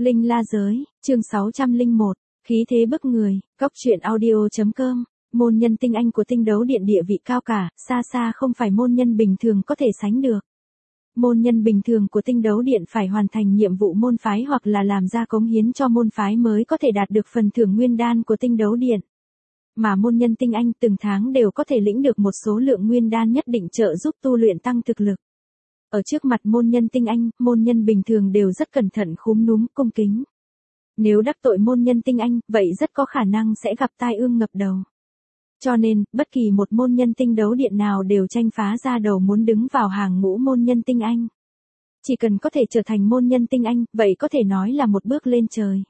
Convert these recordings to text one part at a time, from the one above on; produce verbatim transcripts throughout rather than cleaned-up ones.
Linh La Giới, chương sáu trăm lẻ một, khí thế bức người, cóc truyện audio.com, môn nhân tinh anh của tinh đấu điện địa vị cao cả, xa xa không phải môn nhân bình thường có thể sánh được. Môn nhân bình thường của tinh đấu điện phải hoàn thành nhiệm vụ môn phái hoặc là làm ra cống hiến cho môn phái mới có thể đạt được phần thưởng nguyên đan của tinh đấu điện. Mà môn nhân tinh anh từng tháng đều có thể lĩnh được một số lượng nguyên đan nhất định trợ giúp tu luyện tăng thực lực. Ở trước mặt môn nhân tinh anh, môn nhân bình thường đều rất cẩn thận khúm núm cung kính. Nếu đắc tội môn nhân tinh anh, vậy rất có khả năng sẽ gặp tai ương ngập đầu. Cho nên, bất kỳ một môn nhân tinh đấu điện nào đều tranh phá ra đầu muốn đứng vào hàng ngũ môn nhân tinh anh. Chỉ cần có thể trở thành môn nhân tinh anh, vậy có thể nói là một bước lên trời.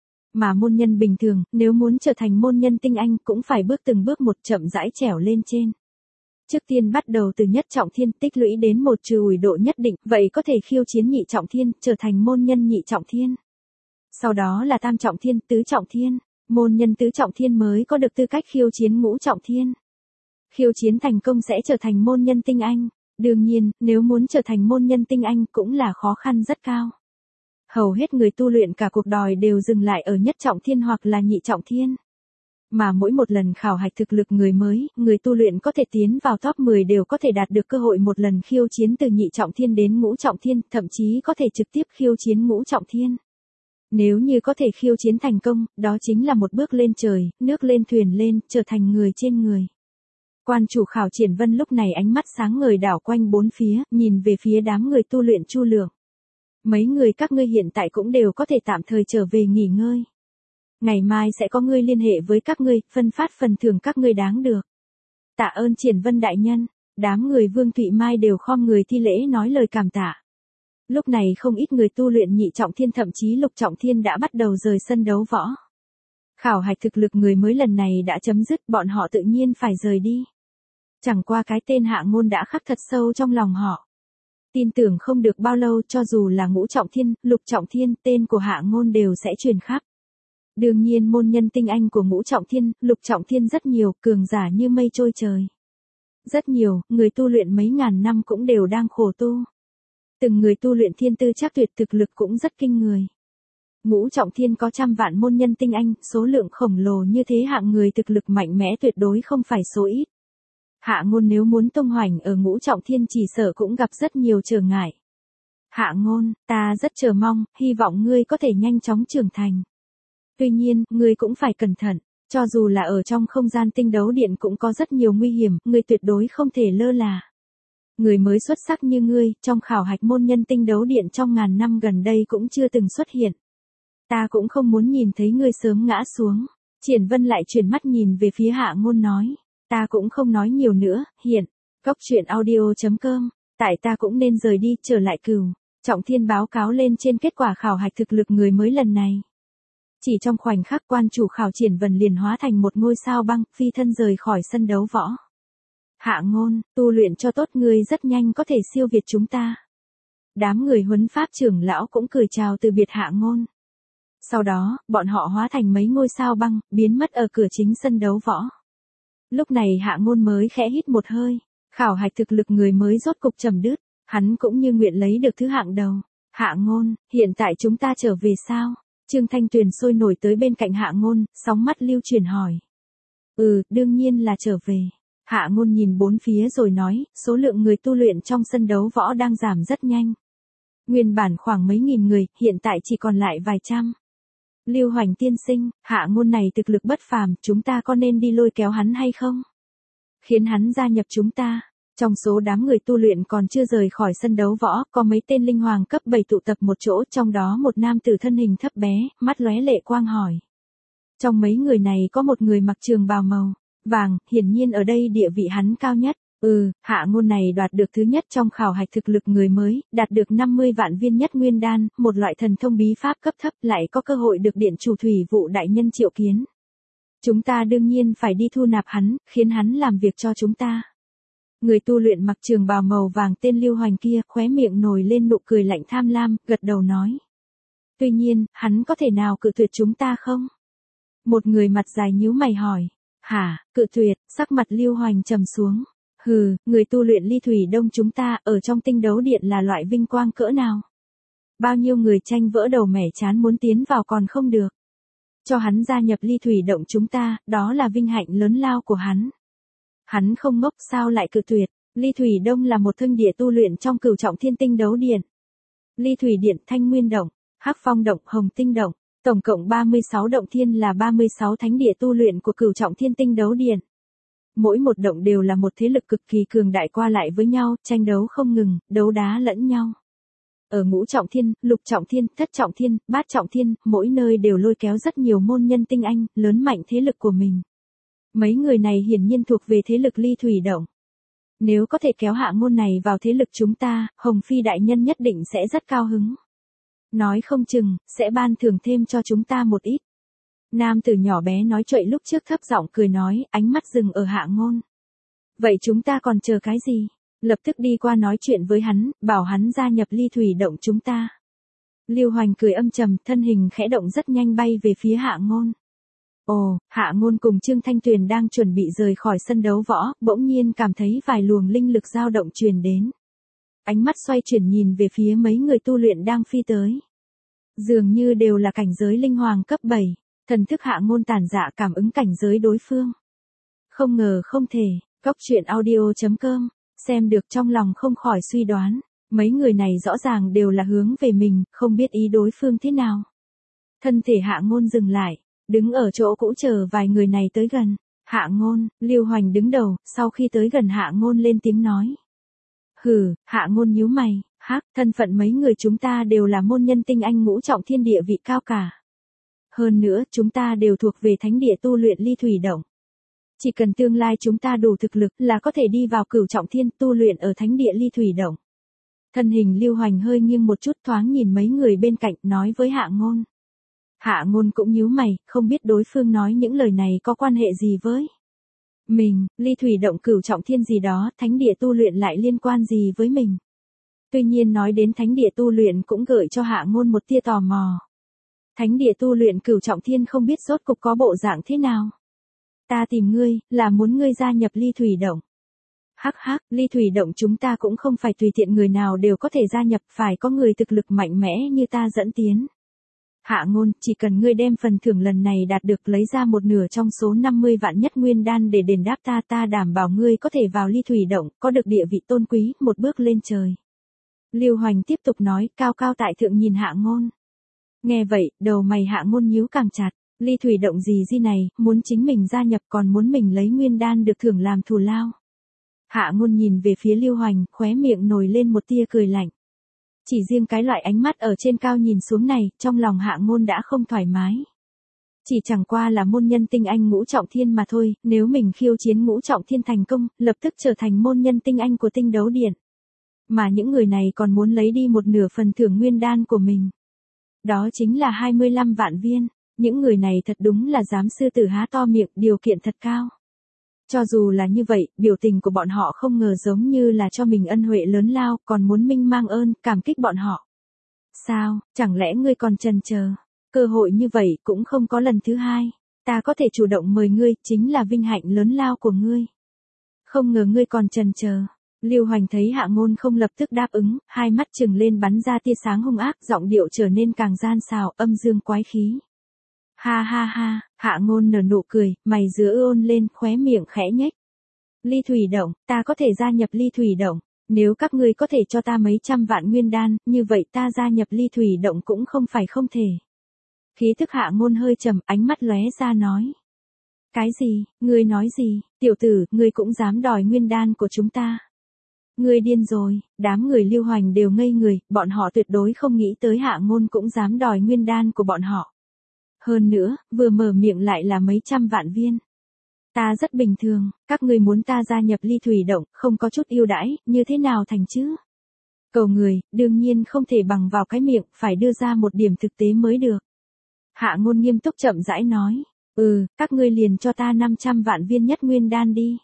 Mà môn nhân bình thường, nếu muốn trở thành môn nhân tinh anh cũng phải bước từng bước một chậm rãi trèo lên trên. Trước tiên bắt đầu từ nhất trọng thiên tích lũy đến một trừ ủi độ nhất định, vậy có thể khiêu chiến nhị trọng thiên, trở thành môn nhân nhị trọng thiên. Sau đó là tam trọng thiên, tứ trọng thiên, môn nhân tứ trọng thiên mới có được tư cách khiêu chiến ngũ trọng thiên. Khiêu chiến thành công sẽ trở thành môn nhân tinh anh, đương nhiên, nếu muốn trở thành môn nhân tinh anh cũng là khó khăn rất cao. Hầu hết người tu luyện cả cuộc đời đều dừng lại ở nhất trọng thiên hoặc là nhị trọng thiên. Mà mỗi một lần khảo hạch thực lực người mới, người tu luyện có thể tiến vào top mười đều có thể đạt được cơ hội một lần khiêu chiến từ nhị trọng thiên đến ngũ trọng thiên, thậm chí có thể trực tiếp khiêu chiến ngũ trọng thiên. Nếu như có thể khiêu chiến thành công, đó chính là một bước lên trời, nước lên thuyền lên, trở thành người trên người. Quan chủ khảo Triển Vân lúc này ánh mắt sáng ngời đảo quanh bốn phía, nhìn về phía đám người tu luyện Chu Lượng. Mấy người các ngươi hiện tại cũng đều có thể tạm thời trở về nghỉ ngơi. Ngày mai sẽ có người liên hệ với các ngươi, phân phát phần thưởng các ngươi đáng được. Tạ ơn Triển Vân đại nhân, đám người Vương Thụy Mai đều khom người thi lễ nói lời cảm tạ. Lúc này không ít người tu luyện nhị trọng thiên thậm chí lục trọng thiên đã bắt đầu rời sân đấu võ. Khảo hạch thực lực người mới lần này đã chấm dứt, bọn họ tự nhiên phải rời đi. Chẳng qua cái tên Hạ Ngôn đã khắc thật sâu trong lòng họ. Tin tưởng không được bao lâu cho dù là ngũ trọng thiên, lục trọng thiên, tên của Hạ Ngôn đều sẽ truyền khắp. Đương nhiên môn nhân tinh anh của ngũ trọng thiên, lục trọng thiên rất nhiều, cường giả như mây trôi trời. Rất nhiều, người tu luyện mấy ngàn năm cũng đều đang khổ tu. Từng người tu luyện thiên tư chắc tuyệt thực lực cũng rất kinh người. Ngũ trọng thiên có trăm vạn môn nhân tinh anh, số lượng khổng lồ như thế hạng người thực lực mạnh mẽ tuyệt đối không phải số ít. Hạ Ngôn nếu muốn tung hoành ở ngũ trọng thiên chỉ sợ cũng gặp rất nhiều trở ngại. Hạ Ngôn, ta rất chờ mong, hy vọng ngươi có thể nhanh chóng trưởng thành. Tuy nhiên, ngươi cũng phải cẩn thận, cho dù là ở trong không gian tinh đấu điện cũng có rất nhiều nguy hiểm, ngươi tuyệt đối không thể lơ là. Người mới xuất sắc như ngươi, trong khảo hạch môn nhân tinh đấu điện trong ngàn năm gần đây cũng chưa từng xuất hiện. Ta cũng không muốn nhìn thấy ngươi sớm ngã xuống. Triển Vân lại chuyển mắt nhìn về phía Hạ Ngôn nói, ta cũng không nói nhiều nữa, hiện, cóc truyện audio.com, tại ta cũng nên rời đi, trở lại Cửu trọng thiên báo cáo lên trên kết quả khảo hạch thực lực người mới lần này. Chỉ trong khoảnh khắc quan chủ khảo Triển Vân liền hóa thành một ngôi sao băng, phi thân rời khỏi sân đấu võ. Hạ Ngôn, tu luyện cho tốt ngươi rất nhanh có thể siêu việt chúng ta. Đám người huấn pháp trưởng lão cũng cười chào từ biệt Hạ Ngôn. Sau đó, bọn họ hóa thành mấy ngôi sao băng, biến mất ở cửa chính sân đấu võ. Lúc này Hạ Ngôn mới khẽ hít một hơi, khảo hạch thực lực người mới rốt cục chấm dứt, hắn cũng như nguyện lấy được thứ hạng đầu. Hạ Ngôn, hiện tại chúng ta trở về sao? Trương Thanh Tuyền sôi nổi tới bên cạnh Hạ Ngôn, sóng mắt lưu chuyển hỏi. Ừ, đương nhiên là trở về. Hạ Ngôn nhìn bốn phía rồi nói, số lượng người tu luyện trong sân đấu võ đang giảm rất nhanh. Nguyên bản khoảng mấy nghìn người, hiện tại chỉ còn lại vài trăm. Lưu Hoành tiên sinh, Hạ Ngôn này thực lực bất phàm, chúng ta có nên đi lôi kéo hắn hay không? Khiến hắn gia nhập chúng ta. Trong số đám người tu luyện còn chưa rời khỏi sân đấu võ, có mấy tên linh hoàng cấp bảy tụ tập một chỗ, trong đó một nam tử thân hình thấp bé, mắt lóe lệ quang hỏi. Trong mấy người này có một người mặc trường bào màu vàng, hiển nhiên ở đây địa vị hắn cao nhất. Ừ, Hạ Ngôn này đoạt được thứ nhất trong khảo hạch thực lực người mới, đạt được năm mươi vạn viên nhất nguyên đan, một loại thần thông bí pháp cấp thấp, lại có cơ hội được điện chủ thủy vụ đại nhân triệu kiến. Chúng ta đương nhiên phải đi thu nạp hắn, khiến hắn làm việc cho chúng ta. Người tu luyện mặc trường bào màu vàng tên Lưu Hoành kia, khóe miệng nổi lên nụ cười lạnh tham lam, gật đầu nói. Tuy nhiên, hắn có thể nào cự tuyệt chúng ta không? Một người mặt dài nhíu mày hỏi. Hả, cự tuyệt, sắc mặt Lưu Hoành trầm xuống. Hừ, người tu luyện Ly Thủy Đông chúng ta, ở trong tinh đấu điện là loại vinh quang cỡ nào? Bao nhiêu người tranh vỡ đầu mẻ chán muốn tiến vào còn không được. Cho hắn gia nhập ly thủy động chúng ta, đó là vinh hạnh lớn lao của hắn. Hắn không ngốc sao lại cự tuyệt. Ly thủy đông là một thương địa tu luyện trong cửu trọng thiên tinh đấu điện. Ly thủy điện, thanh nguyên động, hắc phong động, hồng tinh động, tổng cộng ba mươi sáu động thiên là ba mươi sáu thánh địa tu luyện của cửu trọng thiên tinh đấu điện. Mỗi một động đều là một thế lực cực kỳ cường đại qua lại với nhau, tranh đấu không ngừng, đấu đá lẫn nhau. Ở ngũ trọng thiên, lục trọng thiên, thất trọng thiên, bát trọng thiên, mỗi nơi đều lôi kéo rất nhiều môn nhân tinh anh, lớn mạnh thế lực của mình. Mấy người này hiển nhiên thuộc về thế lực ly thủy động. Nếu có thể kéo Hạ Ngôn này vào thế lực chúng ta, Hồng Phi đại nhân nhất định sẽ rất cao hứng. Nói không chừng, sẽ ban thưởng thêm cho chúng ta một ít. Nam tử nhỏ bé nói trụy lúc trước thấp giọng cười nói, ánh mắt dừng ở Hạ Ngôn. Vậy chúng ta còn chờ cái gì? Lập tức đi qua nói chuyện với hắn, bảo hắn gia nhập ly thủy động chúng ta. Lưu Hoành cười âm trầm, thân hình khẽ động rất nhanh bay về phía Hạ Ngôn. Ồ, Hạ Ngôn cùng Trương Thanh Tuyền đang chuẩn bị rời khỏi sân đấu võ, bỗng nhiên cảm thấy vài luồng linh lực dao động truyền đến. Ánh mắt xoay chuyển nhìn về phía mấy người tu luyện đang phi tới. Dường như đều là cảnh giới linh hoàng cấp bảy, thần thức Hạ Ngôn tản dạ cảm ứng cảnh giới đối phương. Không ngờ không thể, Cốc truyện audio chấm com, xem được trong lòng không khỏi suy đoán, mấy người này rõ ràng đều là hướng về mình, không biết ý đối phương thế nào. Thân thể Hạ Ngôn dừng lại. Đứng ở chỗ cũ chờ vài người này tới gần. Hạ Ngôn, Lưu Hoành đứng đầu, sau khi tới gần Hạ Ngôn lên tiếng nói. Hừ, Hạ Ngôn nhíu mày, hắc, thân phận mấy người chúng ta đều là môn nhân tinh anh ngũ trọng thiên địa vị cao cả. Hơn nữa, chúng ta đều thuộc về thánh địa tu luyện ly thủy động. Chỉ cần tương lai chúng ta đủ thực lực là có thể đi vào cửu trọng thiên tu luyện ở thánh địa ly thủy động. Thân hình Lưu Hoành hơi nghiêng một chút thoáng nhìn mấy người bên cạnh nói với Hạ Ngôn. Hạ Ngôn cũng nhíu mày, không biết đối phương nói những lời này có quan hệ gì với mình, ly thủy động cửu trọng thiên gì đó, thánh địa tu luyện lại liên quan gì với mình. Tuy nhiên nói đến thánh địa tu luyện cũng gợi cho Hạ Ngôn một tia tò mò. Thánh địa tu luyện cửu trọng thiên không biết rốt cục có bộ dạng thế nào. Ta tìm ngươi, là muốn ngươi gia nhập ly thủy động. Hắc hắc, ly thủy động chúng ta cũng không phải tùy tiện người nào đều có thể gia nhập, phải có người thực lực mạnh mẽ như ta dẫn tiến. Hạ Ngôn, chỉ cần ngươi đem phần thưởng lần này đạt được lấy ra một nửa trong số năm mươi vạn nhất nguyên đan để đền đáp ta, ta đảm bảo ngươi có thể vào ly thủy động, có được địa vị tôn quý, một bước lên trời. Lưu Hoành tiếp tục nói, cao cao tại thượng nhìn Hạ Ngôn. Nghe vậy, đầu mày Hạ Ngôn nhíu càng chặt, ly thủy động gì gì này, muốn chính mình gia nhập còn muốn mình lấy nguyên đan được thưởng làm thù lao. Hạ Ngôn nhìn về phía Lưu Hoành, khóe miệng nổi lên một tia cười lạnh. Chỉ riêng cái loại ánh mắt ở trên cao nhìn xuống này, trong lòng Hạ Ngôn đã không thoải mái. Chỉ chẳng qua là môn nhân tinh anh ngũ trọng thiên mà thôi, nếu mình khiêu chiến ngũ trọng thiên thành công, lập tức trở thành môn nhân tinh anh của tinh đấu điện. Mà những người này còn muốn lấy đi một nửa phần thưởng nguyên đan của mình. Đó chính là hai mươi lăm vạn viên, những người này thật đúng là dám sư tử há to miệng, điều kiện thật cao. Cho dù là như vậy, biểu tình của bọn họ không ngờ giống như là cho mình ân huệ lớn lao, còn muốn minh mang ơn, cảm kích bọn họ. Sao, chẳng lẽ ngươi còn chần chờ? Cơ hội như vậy cũng không có lần thứ hai. Ta có thể chủ động mời ngươi, chính là vinh hạnh lớn lao của ngươi. Không ngờ ngươi còn chần chờ. Lưu Hoành thấy Hạ Ngôn không lập tức đáp ứng, hai mắt trừng lên bắn ra tia sáng hung ác, giọng điệu trở nên càng gian xào, âm dương quái khí. Ha ha ha, Hạ Ngôn nở nụ cười, mày giữa ôn lên, khóe miệng khẽ nhếch. Ly thủy động, ta có thể gia nhập ly thủy động, nếu các ngươi có thể cho ta mấy trăm vạn nguyên đan, như vậy ta gia nhập ly thủy động cũng không phải không thể. Khí thức Hạ Ngôn hơi trầm, ánh mắt lóe ra nói. Cái gì, ngươi nói gì, tiểu tử, ngươi cũng dám đòi nguyên đan của chúng ta. Ngươi điên rồi, đám người Lưu Hoành đều ngây người, bọn họ tuyệt đối không nghĩ tới Hạ Ngôn cũng dám đòi nguyên đan của bọn họ. Hơn nữa, vừa mở miệng lại là mấy trăm vạn viên. Ta rất bình thường, các ngươi muốn ta gia nhập ly thủy động, không có chút ưu đãi, như thế nào thành chứ? Cầu người, đương nhiên không thể bằng vào cái miệng, phải đưa ra một điểm thực tế mới được. Hạ Ngôn nghiêm túc chậm rãi nói, ừ, các ngươi liền cho ta năm trăm vạn viên nhất nguyên đan đi.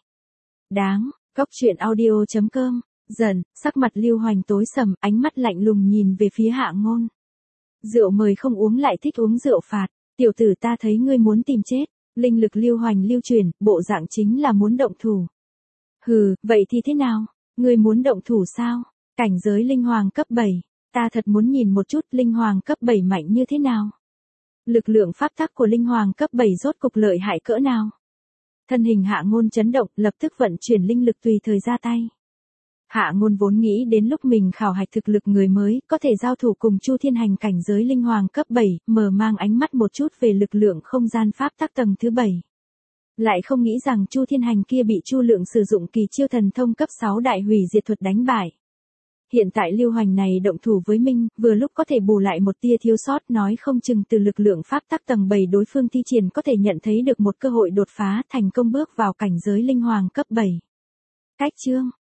Đáng, Cốc truyện audio chấm com, dần, sắc mặt Lưu Hoành tối sầm, ánh mắt lạnh lùng nhìn về phía Hạ Ngôn. Rượu mời không uống lại thích uống rượu phạt, tiểu tử ta thấy ngươi muốn tìm chết, linh lực Lưu Hoành lưu truyền, bộ dạng chính là muốn động thủ. Hừ, vậy thì thế nào, ngươi muốn động thủ sao? Cảnh giới linh hoàng cấp bảy, Ta thật muốn nhìn một chút linh hoàng cấp bảy mạnh như thế nào. Lực lượng pháp tắc của linh hoàng cấp bảy rốt cục lợi hại cỡ nào. Thân hình Hạ Ngôn chấn động, lập tức vận chuyển linh lực tùy thời ra tay. Hạ Ngôn vốn nghĩ đến lúc mình khảo hạch thực lực người mới, có thể giao thủ cùng Chu Thiên Hành cảnh giới linh hoàng cấp bảy, mở mang ánh mắt một chút về lực lượng không gian pháp tắc tầng thứ bảy. Lại không nghĩ rằng Chu Thiên Hành kia bị Chu Lượng sử dụng kỳ chiêu thần thông cấp sáu đại hủy diệt thuật đánh bại. Hiện tại Lưu Hoành này động thủ với Minh, vừa lúc có thể bù lại một tia thiếu sót, nói không chừng từ lực lượng pháp tắc tầng bảy đối phương thi triển có thể nhận thấy được một cơ hội đột phá, thành công bước vào cảnh giới linh hoàng cấp bảy. Cách chương